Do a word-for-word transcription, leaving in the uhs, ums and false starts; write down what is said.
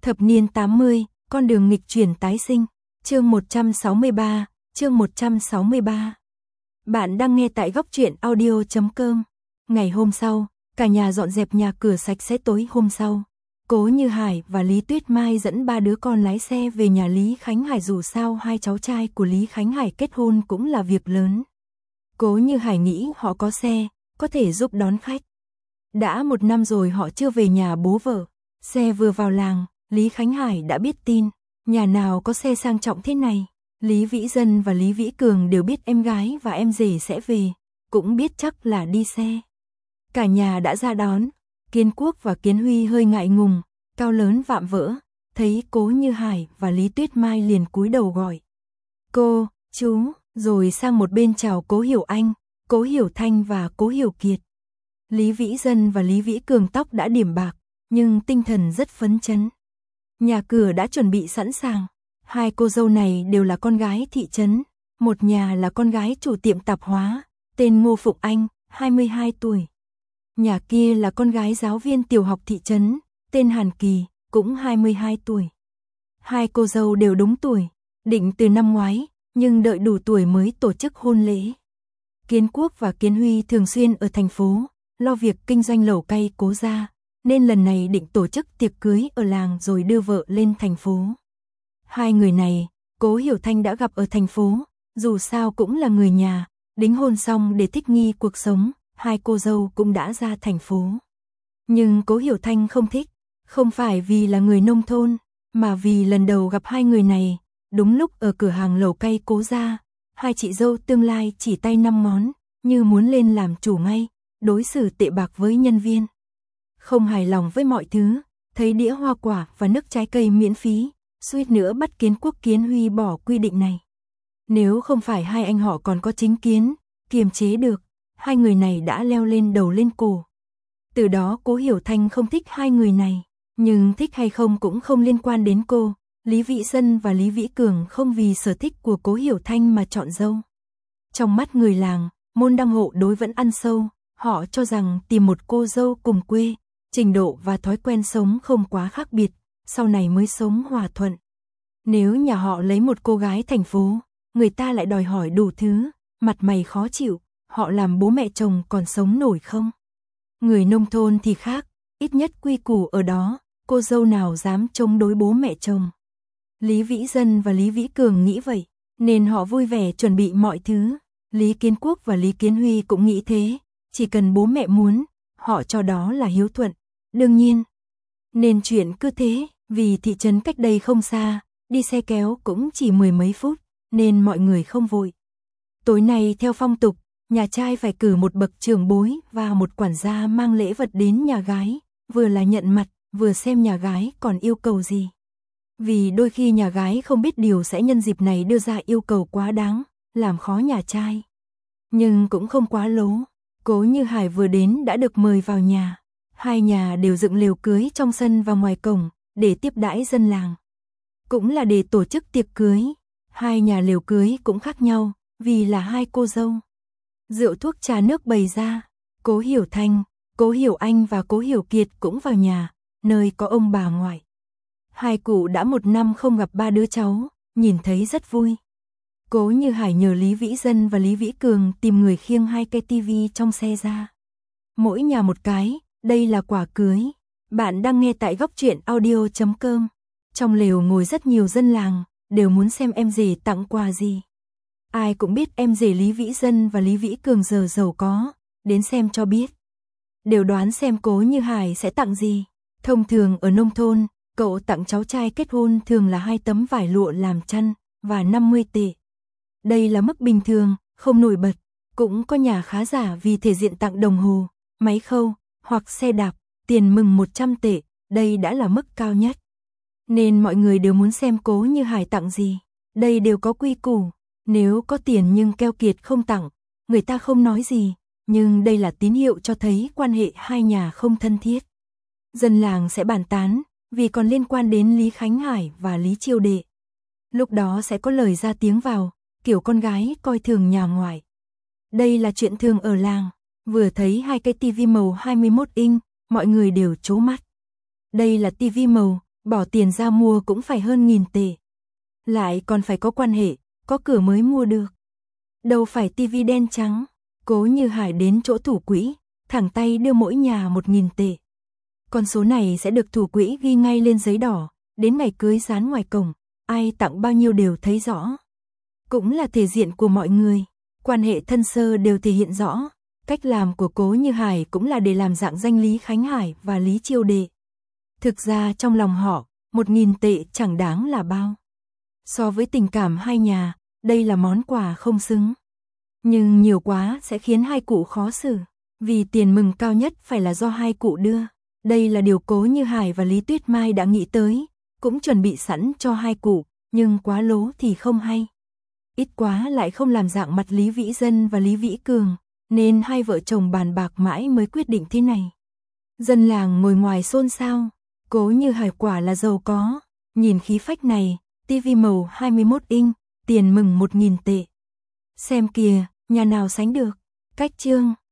Thập niên tám mươi, con đường nghịch chuyển tái sinh. Chương một trăm sáu mươi ba, chương một trăm sáu mươi ba. Bạn đang nghe tại góc truyện audio chấm com. Ngày hôm sau, cả nhà dọn dẹp nhà cửa sạch sẽ. Tối hôm sau, Cố Như Hải và Lý Tuyết Mai dẫn ba đứa con lái xe về nhà Lý Khánh Hải, dù sao hai cháu trai của Lý Khánh Hải kết hôn cũng là việc lớn. Cố Như Hải nghĩ họ có xe, có thể giúp đón khách. Đã một năm rồi họ chưa về nhà bố vợ. Xe vừa vào làng, Lý Khánh Hải đã biết tin, nhà nào có xe sang trọng thế này. Lý Vĩ Dân và Lý Vĩ Cường đều biết em gái và em rể sẽ về, cũng biết chắc là đi xe. Cả nhà đã ra đón. Kiến Quốc và Kiến Huy hơi ngại ngùng, cao lớn vạm vỡ, thấy Cố Như Hải và Lý Tuyết Mai liền cúi đầu gọi cô, chú, rồi sang một bên chào Cố Hiểu Anh, Cố Hiểu Thanh và Cố Hiểu Kiệt. Lý Vĩ Dân và Lý Vĩ Cường tóc đã điểm bạc, nhưng tinh thần rất phấn chấn. Nhà cửa đã chuẩn bị sẵn sàng. Hai cô dâu này đều là con gái thị trấn. Một nhà là con gái chủ tiệm tạp hóa, tên Ngô Phụng Anh, hai mươi hai tuổi. Nhà kia là con gái giáo viên tiểu học thị trấn, tên Hàn Kỳ, cũng hai mươi hai tuổi. Hai cô dâu đều đúng tuổi, định từ năm ngoái, nhưng đợi đủ tuổi mới tổ chức hôn lễ. Kiến Quốc và Kiến Huy thường xuyên ở thành phố, lo việc kinh doanh lẩu cay Cố gia, nên lần này định tổ chức tiệc cưới ở làng rồi đưa vợ lên thành phố. Hai người này, Cố Hiểu Thanh đã gặp ở thành phố, dù sao cũng là người nhà, đính hôn xong để thích nghi cuộc sống, hai cô dâu cũng đã ra thành phố. Nhưng Cố Hiểu Thanh không thích, không phải vì là người nông thôn, mà vì lần đầu gặp hai người này, đúng lúc ở cửa hàng lẩu cay Cố gia, hai chị dâu tương lai chỉ tay năm ngón, như muốn lên làm chủ ngay, đối xử tệ bạc với nhân viên. Không hài lòng với mọi thứ, thấy đĩa hoa quả và nước trái cây miễn phí, suýt nữa bắt Kiến Quốc Kiến Huy bỏ quy định này. Nếu không phải hai anh họ còn có chính kiến, kiềm chế được, hai người này đã leo lên đầu lên cổ. Từ đó Cố Hiểu Thanh không thích hai người này, nhưng thích hay không cũng không liên quan đến cô. Lý Vĩ Dân và Lý Vĩ Cường không vì sở thích của Cố Hiểu Thanh mà chọn dâu. Trong mắt người làng, môn đăng hộ đối vẫn ăn sâu, họ cho rằng tìm một cô dâu cùng quê, trình độ và thói quen sống không quá khác biệt, sau này mới sống hòa thuận. Nếu nhà họ lấy một cô gái thành phố, người ta lại đòi hỏi đủ thứ, mặt mày khó chịu, họ làm bố mẹ chồng còn sống nổi không? Người nông thôn thì khác, ít nhất quy củ ở đó, cô dâu nào dám chống đối bố mẹ chồng. Lý Vĩ Dân và Lý Vĩ Cường nghĩ vậy, nên họ vui vẻ chuẩn bị mọi thứ. Lý Kiến Quốc và Lý Kiến Huy cũng nghĩ thế, chỉ cần bố mẹ muốn, họ cho đó là hiếu thuận. Đương nhiên, nên chuyện cứ thế, vì thị trấn cách đây không xa, đi xe kéo cũng chỉ mười mấy phút, nên mọi người không vội. Tối nay theo phong tục, nhà trai phải cử một bậc trưởng bối và một quản gia mang lễ vật đến nhà gái, vừa là nhận mặt, vừa xem nhà gái còn yêu cầu gì. Vì đôi khi nhà gái không biết điều sẽ nhân dịp này đưa ra yêu cầu quá đáng, làm khó nhà trai. Nhưng cũng không quá lố, Cố Như Hải vừa đến đã được mời vào nhà. Hai nhà đều dựng lều cưới trong sân và ngoài cổng, để tiếp đãi dân làng. Cũng là để tổ chức tiệc cưới. Hai nhà lều cưới cũng khác nhau, vì là hai cô dâu. Rượu thuốc trà nước bày ra, Cố Hiểu Thanh, Cố Hiểu Anh và Cố Hiểu Kiệt cũng vào nhà, nơi có ông bà ngoại. Hai cụ đã một năm không gặp ba đứa cháu, nhìn thấy rất vui. Cố Như Hải nhờ Lý Vĩ Dân và Lý Vĩ Cường tìm người khiêng hai cái tivi trong xe ra. Mỗi nhà một cái, đây là quà cưới. Bạn đang nghe tại góc truyện audio chấm com. Trong lều ngồi rất nhiều dân làng, đều muốn xem em rể tặng quà gì. Ai cũng biết em rể Lý Vĩ Dân và Lý Vĩ Cường giờ giàu có, đến xem cho biết. Đều đoán xem Cố Như Hải sẽ tặng gì. Thông thường ở nông thôn, cậu tặng cháu trai kết hôn thường là hai tấm vải lụa làm chăn và năm mươi tệ. Đây là mức bình thường, không nổi bật. Cũng có nhà khá giả vì thể diện tặng đồng hồ, máy khâu hoặc xe đạp, tiền mừng một trăm tệ, đây đã là mức cao nhất. Nên mọi người đều muốn xem Cố Như Hải tặng gì. Đây đều có quy củ, nếu có tiền nhưng keo kiệt không tặng, người ta không nói gì, nhưng đây là tín hiệu cho thấy quan hệ hai nhà không thân thiết. Dân làng sẽ bàn tán, vì còn liên quan đến Lý Khánh Hải và Lý Chiêu Đệ. Lúc đó sẽ có lời ra tiếng vào, kiểu con gái coi thường nhà ngoại. Đây là chuyện thường ở làng, vừa thấy hai cái tivi màu hai mươi mốt inch, mọi người đều trố mắt. Đây là tivi màu, bỏ tiền ra mua cũng phải hơn nghìn tệ. Lại còn phải có quan hệ, có cửa mới mua được. Đâu phải tivi đen trắng. Cố Như Hải đến chỗ thủ quỹ, thẳng tay đưa mỗi nhà một nghìn tệ. Con số này sẽ được thủ quỹ ghi ngay lên giấy đỏ, đến ngày cưới dán ngoài cổng, ai tặng bao nhiêu đều thấy rõ. Cũng là thể diện của mọi người, quan hệ thân sơ đều thể hiện rõ. Cách làm của Cố Như Hải cũng là để làm dạng danh Lý Khánh Hải và Lý Chiêu Đệ. Thực ra trong lòng họ, một nghìn tệ chẳng đáng là bao. So với tình cảm hai nhà, đây là món quà không xứng. Nhưng nhiều quá sẽ khiến hai cụ khó xử, vì tiền mừng cao nhất phải là do hai cụ đưa. Đây là điều Cố Như Hải và Lý Tuyết Mai đã nghĩ tới, cũng chuẩn bị sẵn cho hai cụ, nhưng quá lố thì không hay. Ít quá lại không làm dạng mặt Lý Vĩ Dân và Lý Vĩ Cường, nên hai vợ chồng bàn bạc mãi mới quyết định thế này. Dân làng ngồi ngoài xôn xao, Cố Như Hải quả là giàu có, nhìn khí phách này, tivi màu hai mươi mốt inch, tiền mừng một nghìn tệ. Xem kìa, nhà nào sánh được, cách chương.